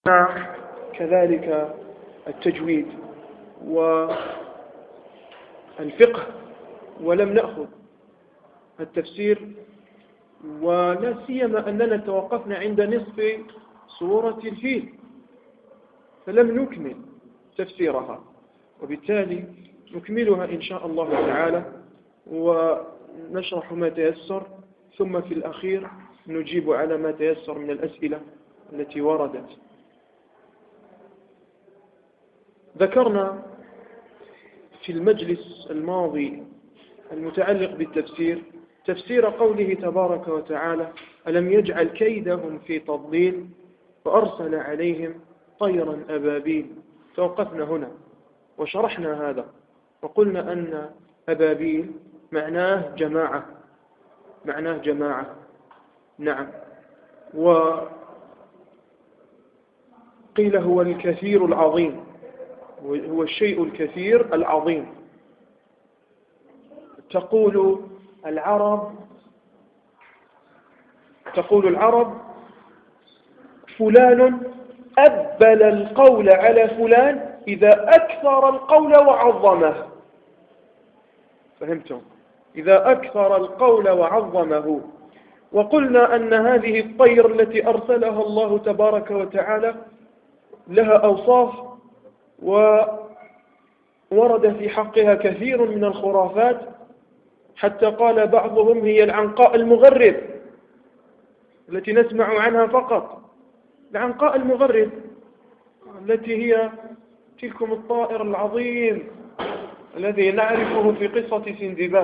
كذلك التجويد والفقه، ولم نأخذ التفسير، ولا سيما أننا توقفنا عند نصف سورة الفيل فلم نكمل تفسيرها، وبالتالي نكملها إن شاء الله تعالى ونشرح ما تيسر، ثم في الأخير نجيب على ما تيسر من الأسئلة التي وردت. ذكرنا في المجلس الماضي المتعلق بالتفسير تفسير قوله تبارك وتعالى: ألم يجعل كيدهم في تضليل فأرسل عليهم طيرا أبابيل. توقفنا هنا وشرحنا هذا وقلنا أن أبابيل معناه جماعة. نعم، وقيل هو الكثير العظيم، هو الشيء الكثير العظيم. تقول العرب فلان أبل القول على فلان إذا أكثر القول وعظمه. فهمتم؟ إذا أكثر القول وعظمه. وقلنا أن هذه الطير التي أرسلها الله تبارك وتعالى لها أوصاف، وورد في حقها كثير من الخرافات، حتى قال بعضهم هي العنقاء المغرب التي نسمع عنها فقط. العنقاء المغرب التي هي تلكم الطائر العظيم الذي نعرفه في قصة سندباد،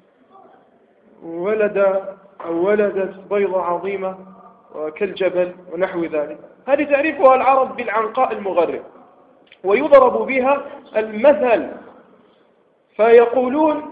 ولدت بيضة عظيمة كالجبل ونحو ذلك. هذه تعرفها العرب بالعنقاء المغرب، ويضرب بها المثل فيقولون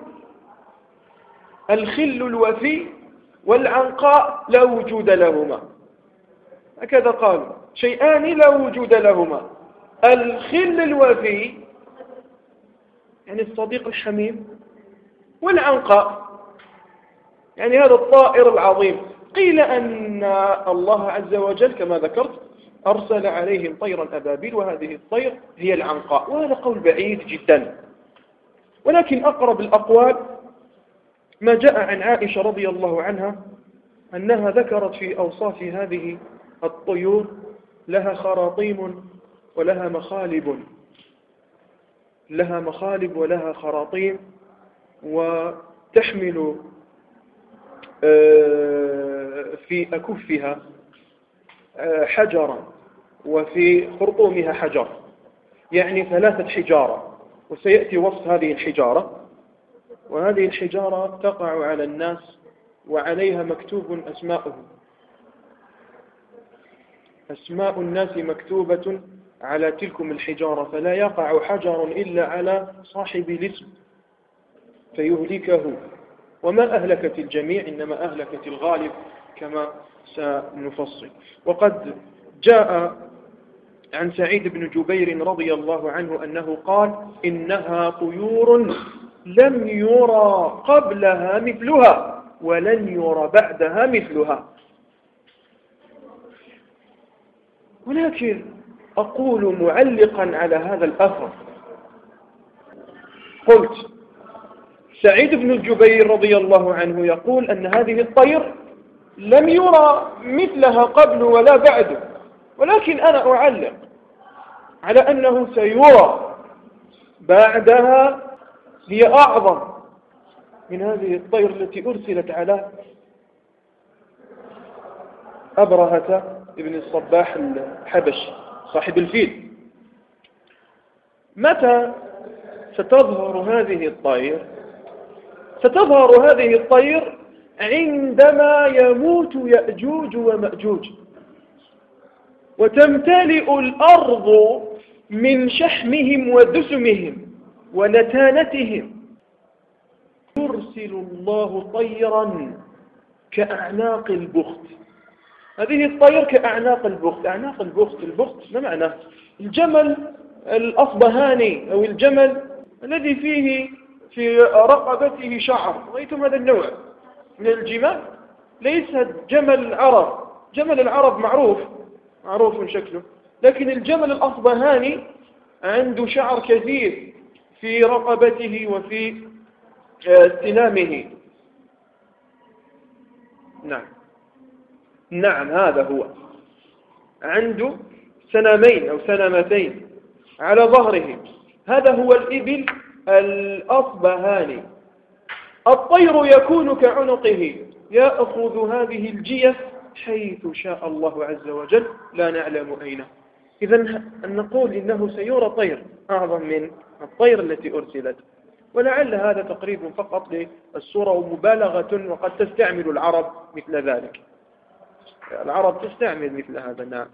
الخل الوفي والعنقاء لا وجود لهما. هكذا قالوا: شيئان لا وجود لهما، الخل الوفي يعني الصديق الحميم، والعنقاء يعني هذا الطائر العظيم. قيل أن الله عز وجل كما ذكرت أرسل عليهم طيرا أبابيل، وهذه الطير هي العنقاء، وهذا قول بعيد جدا. ولكن أقرب الأقوال ما جاء عن عائشة رضي الله عنها أنها ذكرت في أوصاف هذه الطيور: لها خراطيم ولها مخالب ولها خراطيم، وتحمل في أكفها حجرا وفي خرطومها حجر، يعني 3 حجارة. وسيأتي وصف هذه الحجارة. وهذه الحجارة تقع على الناس وعليها مكتوب أسماء الناس مكتوبة على تلكم الحجارة، فلا يقع حجر إلا على صاحب الاسم فيهلكه. وما أهلكت الجميع، إنما أهلكت الغالب كما سنفصل. وقد جاء عن سعيد بن جبير رضي الله عنه أنه قال: إنها طيور لم يرى قبلها مثلها ولن يرى بعدها مثلها. ولكن أقول معلقا على هذا الأثر، قلت: سعيد بن الجبير رضي الله عنه يقول أن هذه الطير لم يرى مثلها قبل ولا بعد، ولكن أنا أعلق على أنه سيرى بعدها، هي أعظم من هذه الطير التي أرسلت على أبرهة ابن الصباح الحبشي صاحب الفيل. متى ستظهر هذه الطير؟ ستظهر هذه الطير عندما يموت يأجوج ومأجوج، وتمتلئ الأرض من شحمهم ودسمهم ونتانتهم. يرسل الله طيرا كأعناق البخت. هذه الطير كأعناق البخت. أعناق البخت ما معناه؟ الجمل الأصبهاني أو الجمل الذي فيه في رقبته شعر. رأيتم هذا النوع من الجمال؟ ليس جمل العرب. جمل العرب معروف شكله، لكن الجمل الأصبهاني عنده شعر كثير في رقبته وفي سنامه. نعم هذا هو، عنده سنامين أو سنامتين على ظهره، هذا هو الإبل الأصبهاني. الطير يكون كعنقه، يأخذ هذه الجيف حيث شاء الله عز وجل، لا نعلم أين. إذن نقول إنه سيرى طير أعظم من الطير التي أرسلت، ولعل هذا تقريب فقط للصورة ومبالغة، وقد تستعمل العرب مثل ذلك. العرب تستعمل مثل هذا. نعم.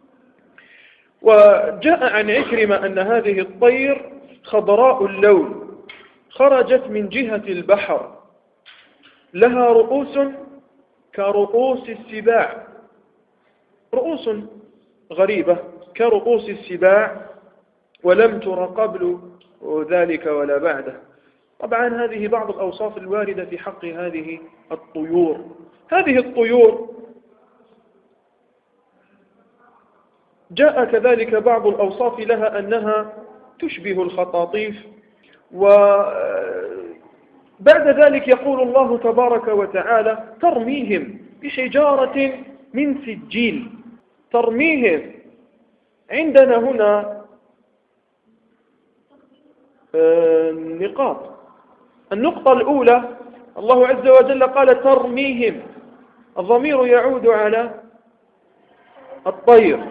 وجاء عن عكرمة أن هذه الطير خضراء اللون، خرجت من جهة البحر، لها رؤوس كرؤوس السباع، رؤوس غريبة كرؤوس السباع، ولم تر قبل ذلك ولا بعده. طبعا هذه بعض الأوصاف الواردة في حق هذه الطيور. هذه الطيور جاء كذلك بعض الأوصاف لها أنها تشبه الخطاطيف. وبعد ذلك يقول الله تبارك وتعالى: ترميهم بحجارة من سجيل. ترميهم، عندنا هنا نقاط. النقطة الأولى، الله عز وجل قال ترميهم، الضمير يعود على الطير.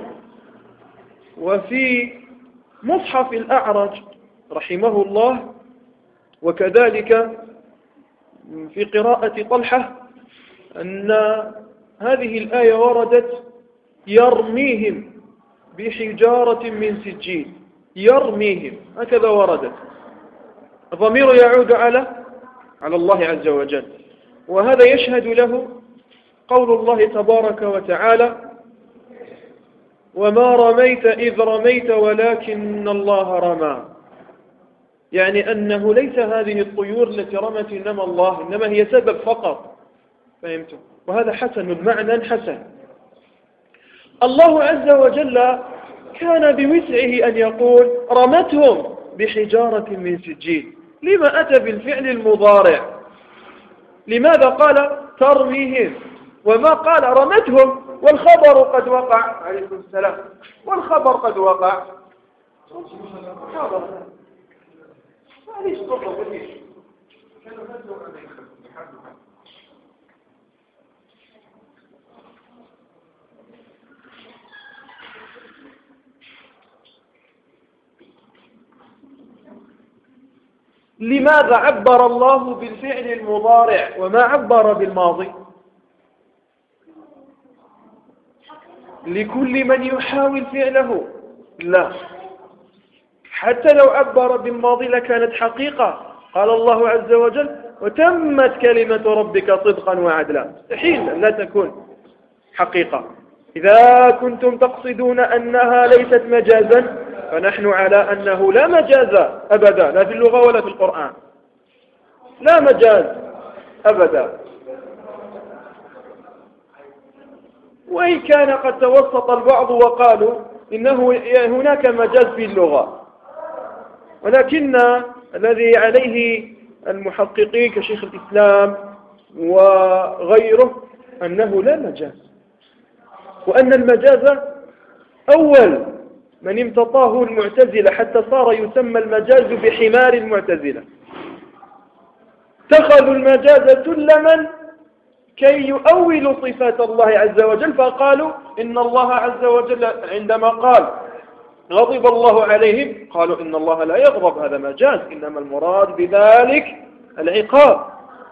وفي مصحف الأعرج رحمه الله، وكذلك في قراءة طلحة، أن هذه الآية وردت يرميهم بحجارة من سجيل، يرميهم، هكذا وردت. الضمير يعود على الله عز وجل. وهذا يشهد له قول الله تبارك وتعالى: وما رميت إذ رميت ولكن الله رمى. يعني أنه ليس هذه الطيور التي رمت إنما الله، إنما هي سبب فقط. فهمتم؟ وهذا حسن، معنى حسن. الله عز وجل كان بوسعه أن يقول رمتهم بحجارة من سجيل. لما أتى بالفعل المضارع؟ لماذا قال ترميهم وما قال رمتهم والخبر قد وقع؟ عليكم السلام. والخبر قد وقع. لماذا عبر الله بالفعل المضارع وما عبر بالماضي؟ لكل من يحاول فعله؟ لا، حتى لو عبر بالماضي لكانت حقيقة. قال الله عز وجل: وتمت كلمة ربك صدقا وعدلا. مستحيل لا تكون حقيقة. إذا كنتم تقصدون أنها ليست مجازا فنحن على أنه لا مجاز أبدا، لا في اللغة ولا في القرآن، لا مجاز أبدا. وإن كان قد توسط البعض وقالوا إنه هناك مجاز في اللغة، ولكن الذي عليه المحققين كشيخ الإسلام وغيره أنه لا مجاز، وأن المجاز أول من امتطاه المعتزلة حتى صار يسمى المجاز بحمار المعتزلة. اتخذوا المجاز سلما كي يؤولوا صفات الله عز وجل، فقالوا إن الله عز وجل عندما قال غضب الله عليهم قالوا إن الله لا يغضب، هذا مجاز، إنما المراد بذلك العقاب.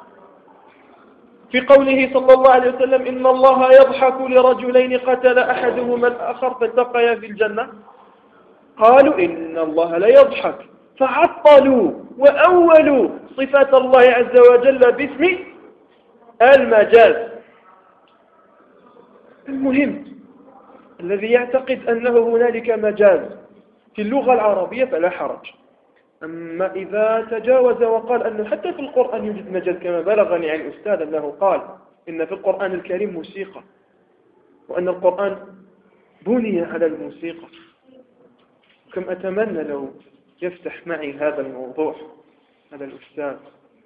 في قوله صلى الله عليه وسلم: إن الله يضحك لرجلين قتل أحدهما الآخر فالتقيا في الجنة، قالوا إن الله لا يضحك، فعطلوا وأولوا صفات الله عز وجل باسم المجاز. المهم الذي يعتقد أنه هنالك مجاز في اللغة العربية فلا حرج. أما إذا تجاوز وقال أنه حتى في القرآن يوجد مجاز، كما بلغني عن الأستاذ أنه قال إن في القرآن الكريم موسيقى، وأن القرآن بني على الموسيقى. كم أتمنى لو يفتح معي هذا الموضوع هذا الأستاذ.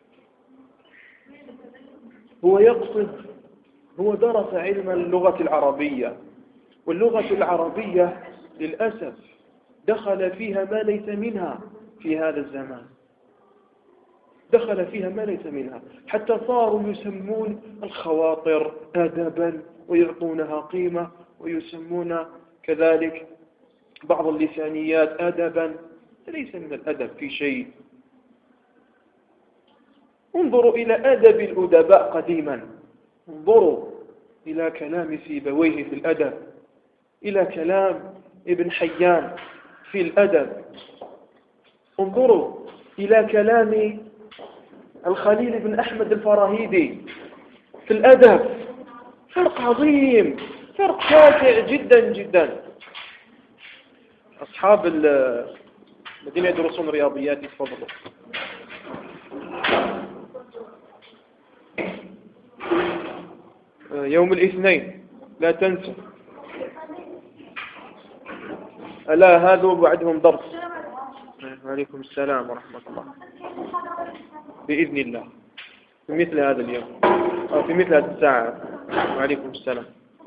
هو درس علم اللغة العربية، واللغة العربية للأسف دخل فيها ما ليس منها في هذا الزمان، دخل فيها ما ليس منها، حتى صاروا يسمون الخواطر أدبا ويعطونها قيمة، ويسمون كذلك بعض اللسانيات أدبا. ليس من الأدب في شيء. انظروا إلى أدب الأدباء قديما، انظروا إلى كلام سيبويه في الأدب، إلى كلام ابن حيان في الأدب، انظروا إلى كلام الخليل بن أحمد الفراهيدي في الأدب. فرق عظيم، فرق شاسع جدا جدا. أصحاب الذين يدرسون رياضيات تفضلوا. يوم الاثنين لا تنسوا. لا، هذا بعدهم درس. وعليكم السلام ورحمة الله. بإذن الله في مثل هذا اليوم أو في مثل هذه الساعة. وعليكم السلام.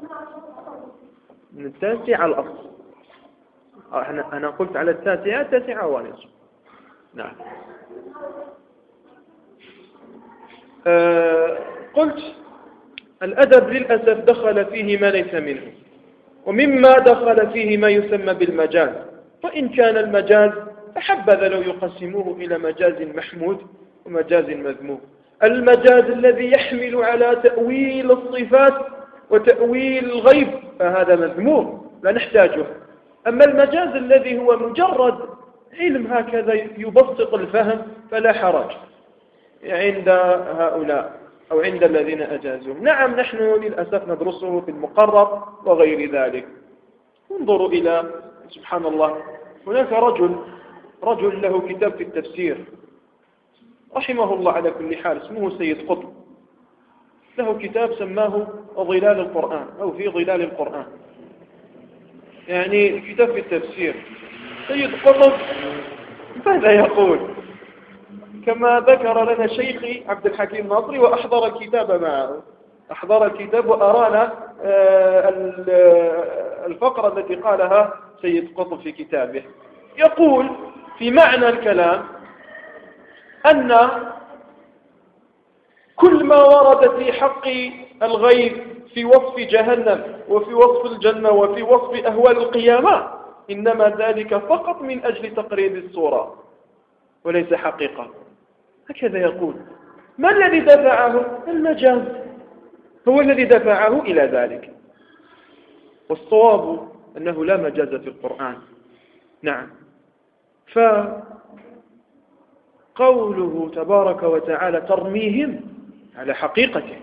من 9 الأصل. أنا قلت على 9:09. نعم. قلت الأدب للأسف دخل فيه ما ليس منه، ومما دخل فيه ما يسمى بالمجاز. وإن كان المجاز فحبذا لو يقسموه إلى مجاز محمود ومجاز مذموم. المجاز الذي يحمل على تأويل الصفات وتأويل الغيب فهذا مذموم لا نحتاجه. أما المجاز الذي هو مجرد علم هكذا يبسط الفهم فلا حرج عند هؤلاء أو عند الذين أجازوه. نعم، نحن للأسف ندرسه في المقرر وغير ذلك. انظروا إلى سبحان الله، هناك رجل له كتاب في التفسير رحمه الله على كل حال، اسمه سيد قطب، له كتاب سماه ظلال القرآن أو في ظلال القرآن، يعني كتاب في التفسير. سيد قطب ماذا يقول؟ كما ذكر لنا شيخي عبد الحكيم ناصري، وأحضر الكتاب معه، أحضر الكتاب وأرانا الفقرة التي قالها سيد قطب في كتابه. يقول في معنى الكلام أن كل ما ورد في حق الغيب في وصف جهنم وفي وصف الجنة وفي وصف أهوال القيامة إنما ذلك فقط من أجل تقريب الصورة وليس حقيقة. هكذا يقول. ما الذي دفعه؟ المجاز هو الذي دفعه إلى ذلك، والصواب أنه لا مجاز في القرآن. نعم. فقوله تبارك وتعالى ترميهم على حقيقته،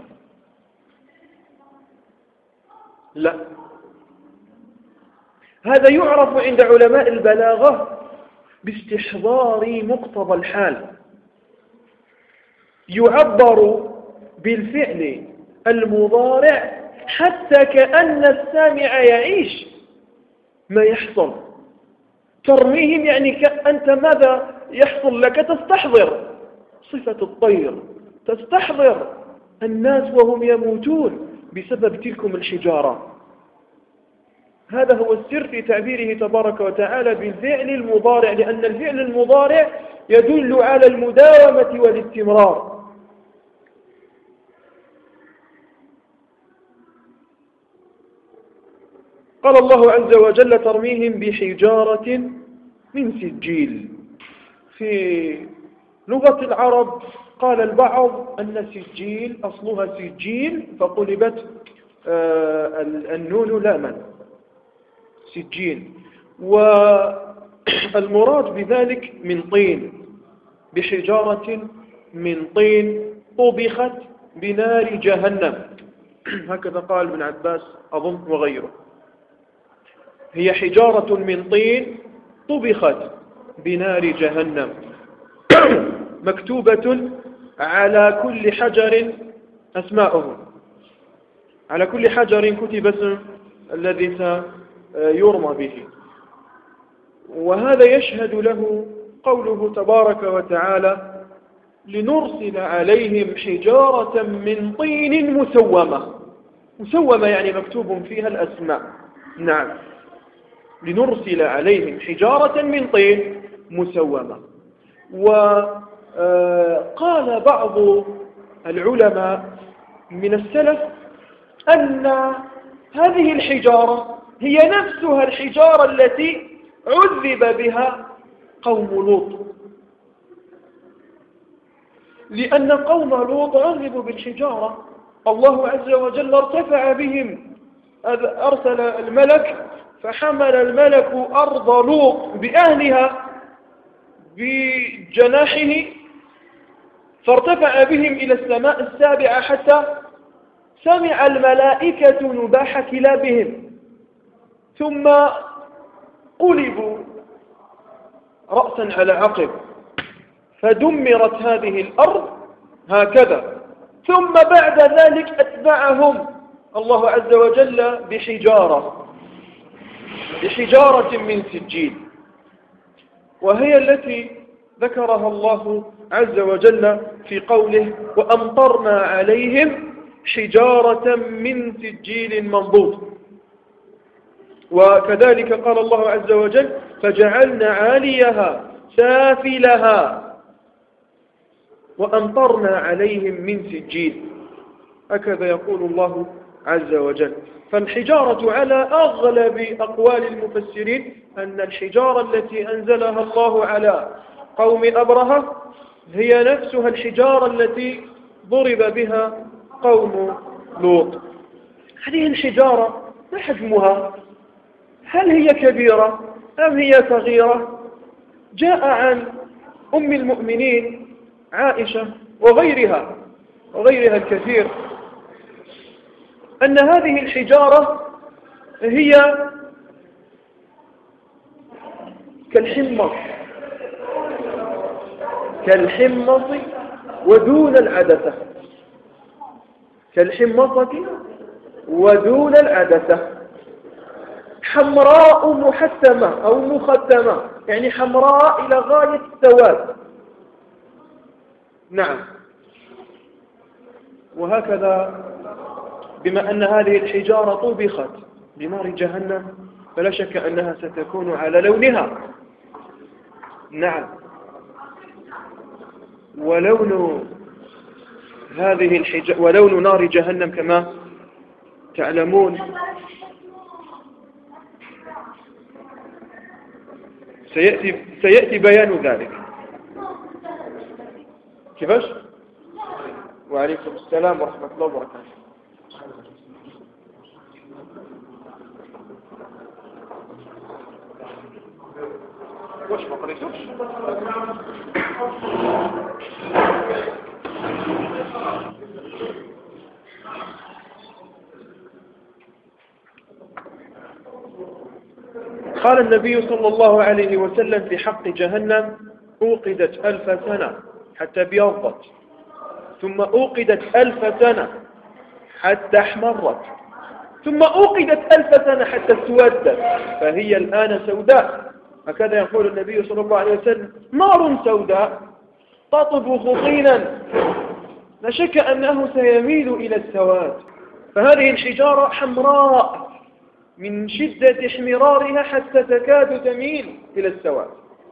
لا، هذا يعرف عند علماء البلاغة باستحضار مقتضى الحال. يعبر بالفعل المضارع حتى كأن السامع يعيش ما يحصل. ترميهم يعني أنت ماذا يحصل لك؟ تستحضر صفة الطير، تستحضر الناس وهم يموتون بسبب تلكم الحجارة. هذا هو السر في تعبيره تبارك وتعالى بالفعل المضارع، لأن الفعل المضارع يدل على المداومة والاستمرار. قال الله عز وجل ترميهم بحجارة من سجيل. في لغة العرب قال البعض أن سجيل أصلها سجيل فقلبت النون لاما، سجيل، والمراد بذلك من طين، بحجارة من طين طبخت بنار جهنم. هكذا قال ابن عباس أظن وغيره. هي حجارة من طين طبخت بنار جهنم مكتوبة على كل حجر أسماؤهم، على كل حجر كتب اسم الذي يرمى به. وهذا يشهد له قوله تبارك وتعالى: لنرسل عليهم حجارة من طين مسومة. مسومة يعني مكتوب فيها الأسماء. نعم، لنرسل عليهم حجارة من طين مسومة. وقال بعض العلماء من السلف أن هذه الحجارة هي نفسها الحجارة التي عذب بها قوم لوط، لأن قوم لوط عذبوا بالحجارة. الله عز وجل ارتفع بهم، أرسل الملك فحمل الملك أرض لوط بأهلها بجناحه، فارتفع بهم إلى السماء السابعة حتى سمع الملائكة نباح كلابهم، ثم قلبوا رأسا على عقب فدمرت هذه الأرض هكذا. ثم بعد ذلك أتبعهم الله عز وجل بحجارة من سجيل، وهي التي ذكرها الله عز وجل في قوله: وأمطرنا عليهم حجارة من سجيل منضود. وكذلك قال الله عز وجل: فجعلنا عاليها سافلها وأمطرنا عليهم من سجيل. هكذا يقول الله عز وجل. فالحجارة على أغلب أقوال المفسرين أن الحجارة التي أنزلها الله على قوم أبرهة هي نفسها الحجارة التي ضرب بها قوم لوط. هذه الحجارة ما حجمها؟ هل هي كبيرة أم هي صغيرة؟ جاء عن أم المؤمنين عائشة وغيرها الكثير أن هذه الحجارة هي كالحمص ودون العدسة، كالحمصة ودون العدسة، حمراء محتمة أو مختمة، يعني حمراء إلى غاية السواد. نعم. وهكذا بما أن هذه الحجارة طبخت بنار جهنم فلا شك أنها ستكون على لونها. نعم. ولون نار جهنم كما تعلمون سيأتي بيان ذلك. كيفاش؟ وعليكم السلام ورحمة الله وبركاته. واش ما قريتوش؟ قال النبي صلى الله عليه وسلم في حق جهنم: أوقدت 1000 سنة حتى ابيضت، ثم أوقدت 1000 سنة حتى احمرت، ثم أوقدت 1000 سنة حتى اسودت، فهي الآن سوداء. هكذا يقول النبي صلى الله عليه وسلم: نار سوداء تطبخ طينا. لا شك أنه سيميل إلى السواد. فهذه الحجارة حمراء من شدة احمرارها حتى تكاد تميل إلى السواد.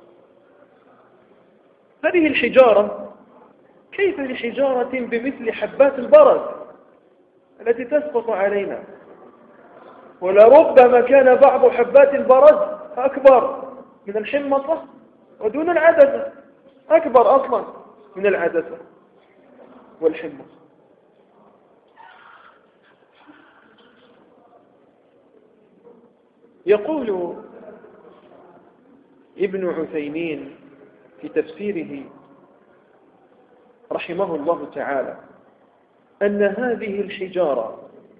هذه الحجارة كيف لحجارة بمثل حبات البرد التي تسقط علينا؟ ولربما كان بعض حبات البرد أكبر من الحمصة ودون العدسة، أكبر أصلا من العدسة والحمصة. يقول ابن عثيمين في تفسيره رحمه الله تعالى أن هذه الحجارة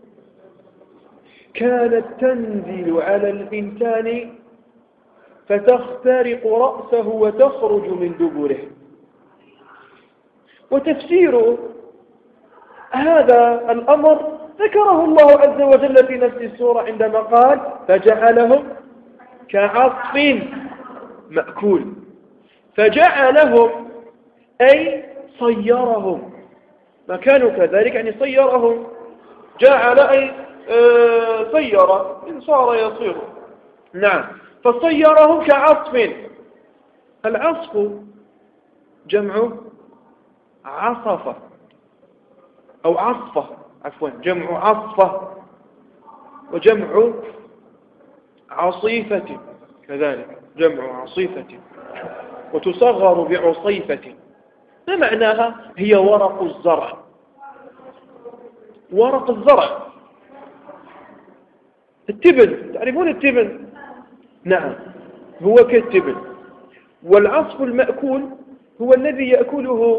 كانت تنزل على الإنسان فتخترق رأسه وتخرج من دبره. وتفسير هذا الأمر ذكره الله عز وجل في نفس السورة عندما قال: فجعلهم كعصف مأكول. فجعلهم أي صيرهم، ما كانوا كذلك يعني صيرهم. جعل أي صير، إن صار يصير. نعم، فصيرهم كعصف. العصف جمع عصفة أو عصفة، عفوا جمع عصفة، وجمع عصيفة كذلك، جمع عصيفة، وتصغر بعصيفة. ما معناها؟ هي ورق الزرع. ورق الزرع، التبن، تعرفون التبن؟ نعم، هو كالتبن. والعصف المأكول هو الذي يأكله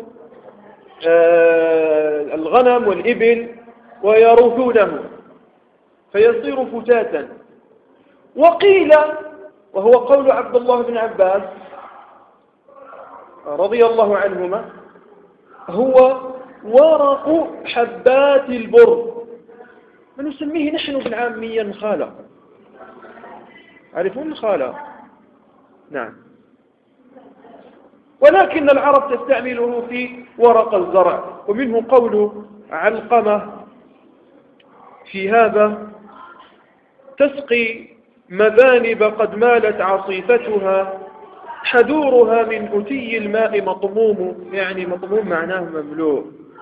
الغنم والإبل ويروثونه فيصير فتاتا. وقيل، وهو قول عبد الله بن عباس رضي الله عنهما، هو ورق حبات البر، ونسميه نحن بالعامية الخالة. عارفون الخالة؟ نعم. ولكن العرب تستعمله في ورق الزرع. ومنه قول علقمة في هذا: تسقي مذانب قد مالت عصيفتها، حدورها من أتي الماء مطموم. يعني مطموم معناه مملوء،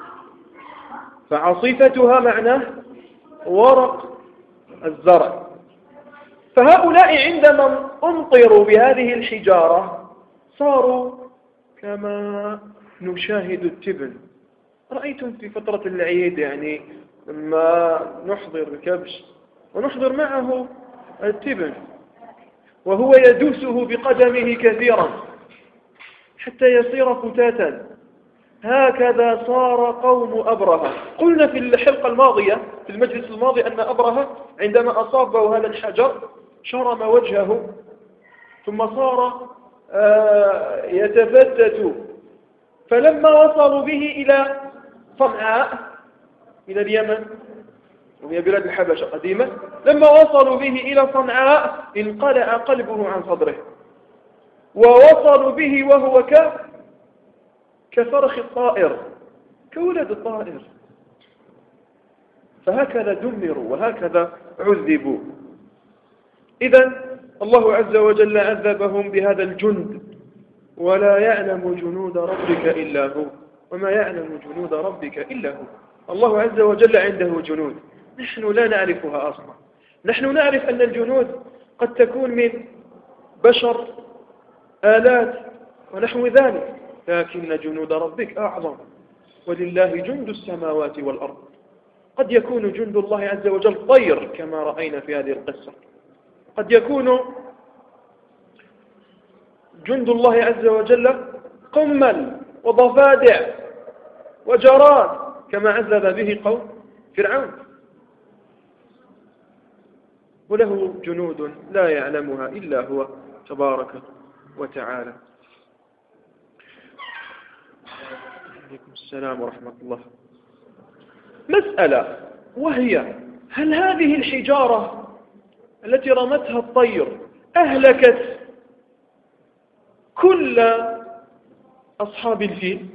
فعصيفتها معناه ورق الزرع. فهؤلاء عندما أمطروا بهذه الحجارة صاروا كما نشاهد التبن. رأيتم في فترة العيد يعني لما نحضر الكبش ونحضر معه التبن وهو يدوسه بقدمه كثيرا حتى يصير فتاتا، هكذا صار قوم أبرهة. قلنا في الحلقة الماضية في المجلس الماضي أن أبرهة عندما أصابه هذا الحجر شرم وجهه، ثم صار يتفتت. فلما وصلوا به إلى صنعاء، إلى اليمن وهي بلاد الحبشة قديمة، لما وصلوا به إلى صنعاء انقلع قلبه عن صدره، ووصلوا به وهو كفرخ الطائر، كولد الطائر. فهكذا دمروا وهكذا عذبوا. إذن الله عز وجل عذبهم بهذا الجند، ولا يعلم جنود ربك إلا هو، وما يعلم جنود ربك إلا هو. الله عز وجل عنده جنود نحن لا نعرفها أصلا. نحن نعرف أن الجنود قد تكون من بشر، آلات ونحو ذلك، لكن جنود ربك أعظم. ولله جند السماوات والأرض. قد يكون جند الله عز وجل طير كما رأينا في هذه القصة، قد يكون جند الله عز وجل قمل وضفادع وجراد كما عذب به قوم فرعون. وله جنود لا يعلمها إلا هو تبارك وتعالى. عليكم السلام ورحمة الله. مسألة، وهي: هل هذه الحجارة التي رمتها الطير أهلكت كل أصحاب الفيل؟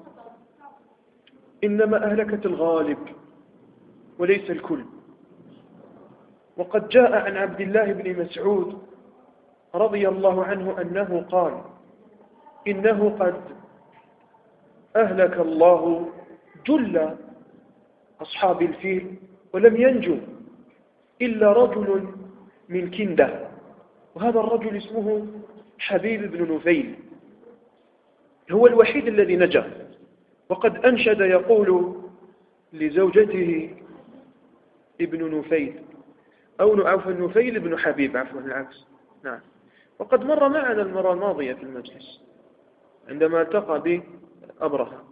إنما أهلكت الغالب وليس الكل. وقد جاء عن عبد الله بن مسعود رضي الله عنه أنه قال: إنه قد أهلك الله جل أصحاب الفيل ولم ينجو إلا رجل من كندة، وهذا الرجل اسمه حبيب بن نفيل، هو الوحيد الذي نجا. وقد أنشد يقول لزوجته ابن نفيل، أو عفوا نفيل بن حبيب، عفوا العكس. نعم. وقد مر معنا المرة الماضية في المجلس عندما التقى بأبرهة.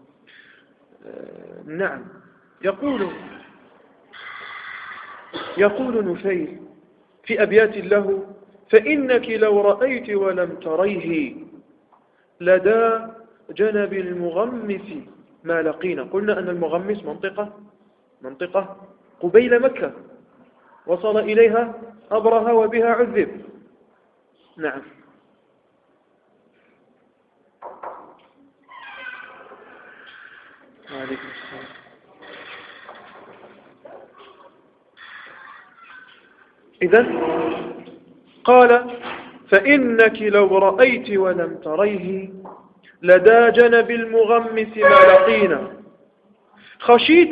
نعم. يقول نفيل في أبيات له: فإنك لو رأيت ولم تريه لدى جنب المغمس ما لقينا. قلنا أن المغمس منطقة قبيل مكة، وصل إليها أبرها وبها عذب. نعم. عليكم السلام. إذن قال فإنك لو رأيت ولم تريه لداجن بالمغمس ما لقينا خشيت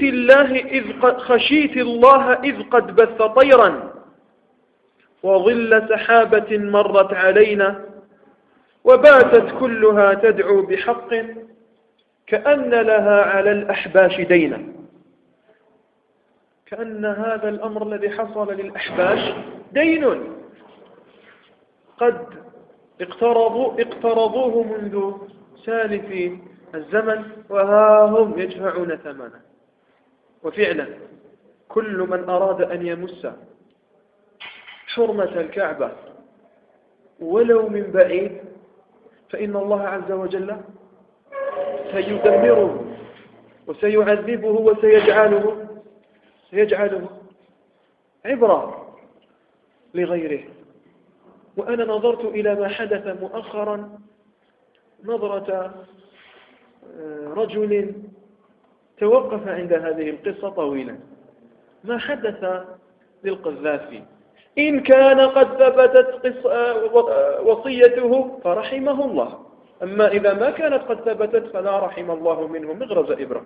الله إذ قد بث طيرا وظل سحابة مرت علينا وباتت كلها تدعو بحق كأن لها على الأحباش دينا. كأن هذا الأمر الذي حصل للأحباش دين قد اقترضوه منذ سالف الزمن وها هم يدفعون ثمنه. وفعلا كل من أراد أن يمس حرمة الكعبة ولو من بعيد فإن الله عز وجل سيدمره وسيعذبه وسيجعله عبرة لغيره. وأنا نظرت إلى ما حدث مؤخرا نظرة رجل توقف عند هذه القصة طويلا. ما حدث للقذافي إن كان قد ثبتت وصيته فرحمه الله، أما إذا ما كانت قد ثبتت فلا رحم الله منه مغرز إبرة.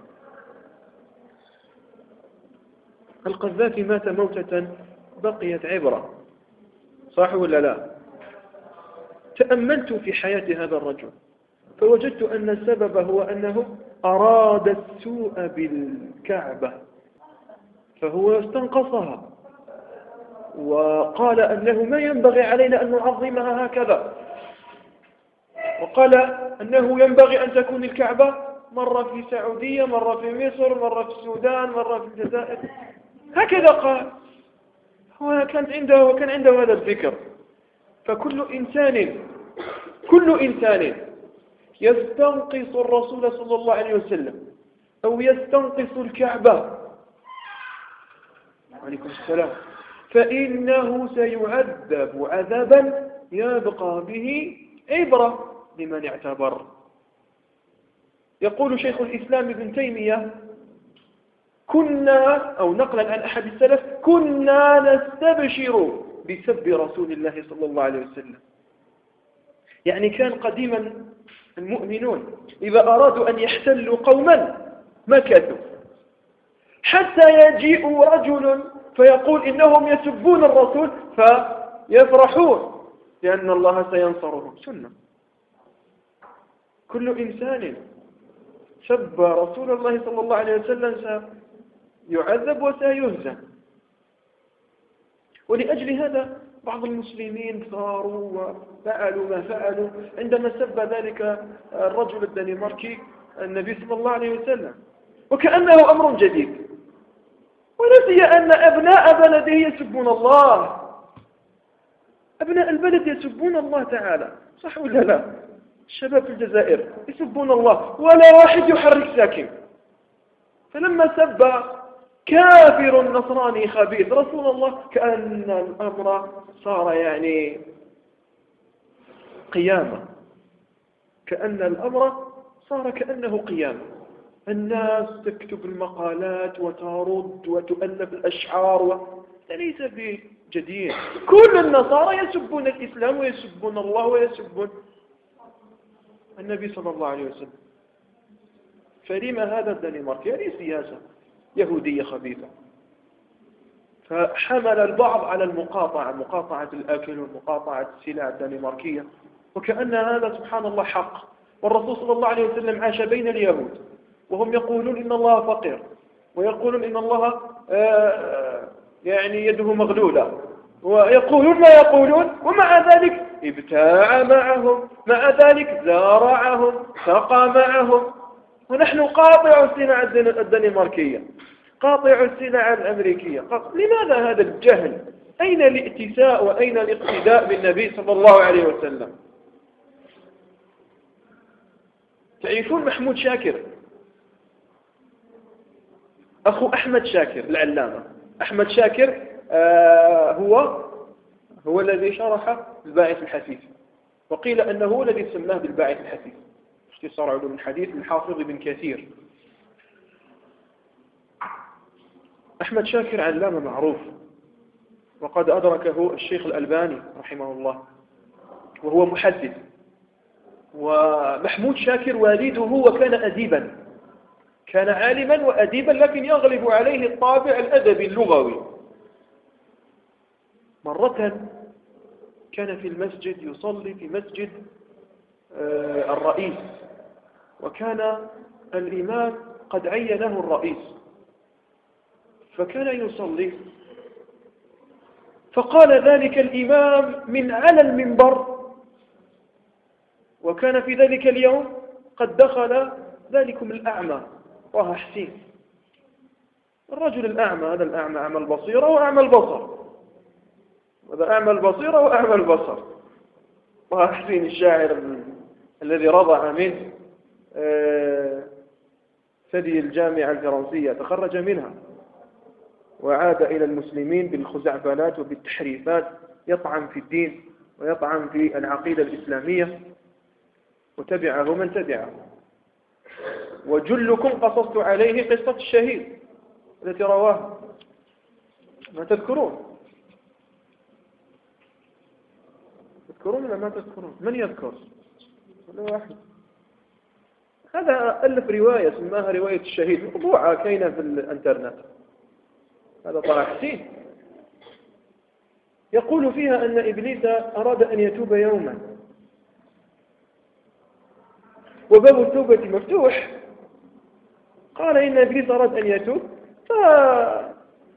القذافي مات موتة بقيت عبرة، صح ولا لا؟ تأملت في حياة هذا الرجل فوجدت أن السبب هو أنه أراد السوء بالكعبة فهو استنقصها وقال أنه ما ينبغي علينا أن نعظمها هكذا، وقال أنه ينبغي أن تكون الكعبة مرة في السعودية، مرة في مصر، مرة في السودان، مرة في الجزائر، هكذا قال. هو كان عنده هذا الفكر. فكل إنسان يستنقص الرسول صلى الله عليه وسلم أو يستنقص الكعبة عليكم السلام فإنه سيعذب عذابا يبقى به عبرة لمن اعتبر. يقول شيخ الإسلام ابن تيمية كنا أو نقلا عن أحد السلف كنا نستبشر بسب رسول الله صلى الله عليه وسلم. يعني كان قديما المؤمنون إذا أرادوا أن يحتلوا قوما مكثوا حتى يجيء رجل فيقول إنهم يسبون الرسول فيفرحون لأن الله سينصرهم. سنة. كل إنسان سب رسول الله صلى الله عليه وسلم سيعذب وسيهزم. ولأجل هذا بعض المسلمين ثاروا وفعلوا ما فعلوا عندما سب ذلك الرجل الدنماركي النبي صلى الله عليه وسلم وكأنه أمر جديد، ونسي أن أبناء بلده يسبون الله. أبناء البلد يسبون الله تعالى، صح ولا لا؟ الشباب في الجزائر يسبون الله ولا واحد يحرك ساكن. فلما سب كافر نصراني خبيث رسول الله كأن الأمر صار يعني قيامة، كأن الأمر صار كأنه قيامة. الناس تكتب المقالات وترد وتؤلف الأشعار ليس بجديد. كل النصارى يسبون الإسلام ويسبون الله ويسبون النبي صلى الله عليه وسلم. فلما هذا الدنماركي؟ هذه سياسة يهودية خبيثة. فحمل البعض على مقاطعة الأكل ومقاطعة السلع الدنماركية، وكأن هذا سبحان الله حق. والرسول صلى الله عليه وسلم عاش بين اليهود وهم يقولون إن الله فقير ويقولون إن الله يعني يده مغلولة ويقولون ما يقولون، ومع ذلك ابتاع معهم، مع ذلك زارعهم، سقى معهم. ونحن قاطع السلع الدنماركية، قاطع السلع الأمريكية. لماذا هذا الجهل؟ أين الائتساء وأين الاقتداء بالنبي صلى الله عليه وسلم؟ تعرفون محمود شاكر أخو أحمد شاكر العلامة؟ أحمد شاكر هو هو الذي شرح الباعث الحثيث، وقيل أنه هو الذي سماه بالباعث الحثيث، اختصار علوم الحديث للحافظ بن كثير. أحمد شاكر علامة معروف، وقد أدركه الشيخ الألباني رحمه الله، وهو محدث. ومحمود شاكر والده وكان أديبا، كان عالما وأديبا، لكن يغلب عليه الطابع الأدبي اللغوي. مرة كان في المسجد يصلي في مسجد الرئيس، وكان الإمام قد عينه الرئيس، فكان يصلي، فقال ذلك الإمام من على المنبر، وكان في ذلك اليوم قد دخل ذلكم الأعمى طه حسين، الرجل الأعمى، هذا الأعمى أعمى البصيرة وأعمى البصر، هذا أعمى البصيرة وأعمى البصر، طه حسين الشاعر الذي رضع منه ثدي الجامعة الفرنسية، تخرج منها وعاد إلى المسلمين بالخزعبلات وبالتحريفات، يطعن في الدين ويطعن في العقيدة الإسلامية، وتبعه من تبعه. وجلكم قصصت عليه قصة الشهيد التي رواها، ما تذكرون؟ تذكرون ولا ما تذكرون؟ من يذكر؟ ولا واحد. هذا ألف رواية سماها رواية الشهيد، مطبوعة كاينة في الانترنت. هذا طه حسين يقول فيها أن إبليس أراد أن يتوب يوما، وباب التوبة مفتوح. قال إن إبليس أراد أن يتوب، فذهب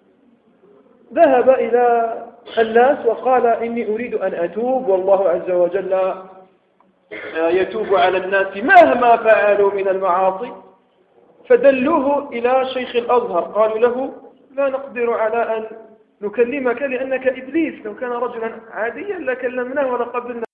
إلى الناس وقال إني أريد أن أتوب، والله عز وجل يتوب على الناس مهما فعلوا من المعاصي. فدلوه إلى شيخ الأزهر، قالوا له لا نقدر على أن نكلمك لأنك إبليس، لو كان رجلا عاديا لكلمناه ولقبلنا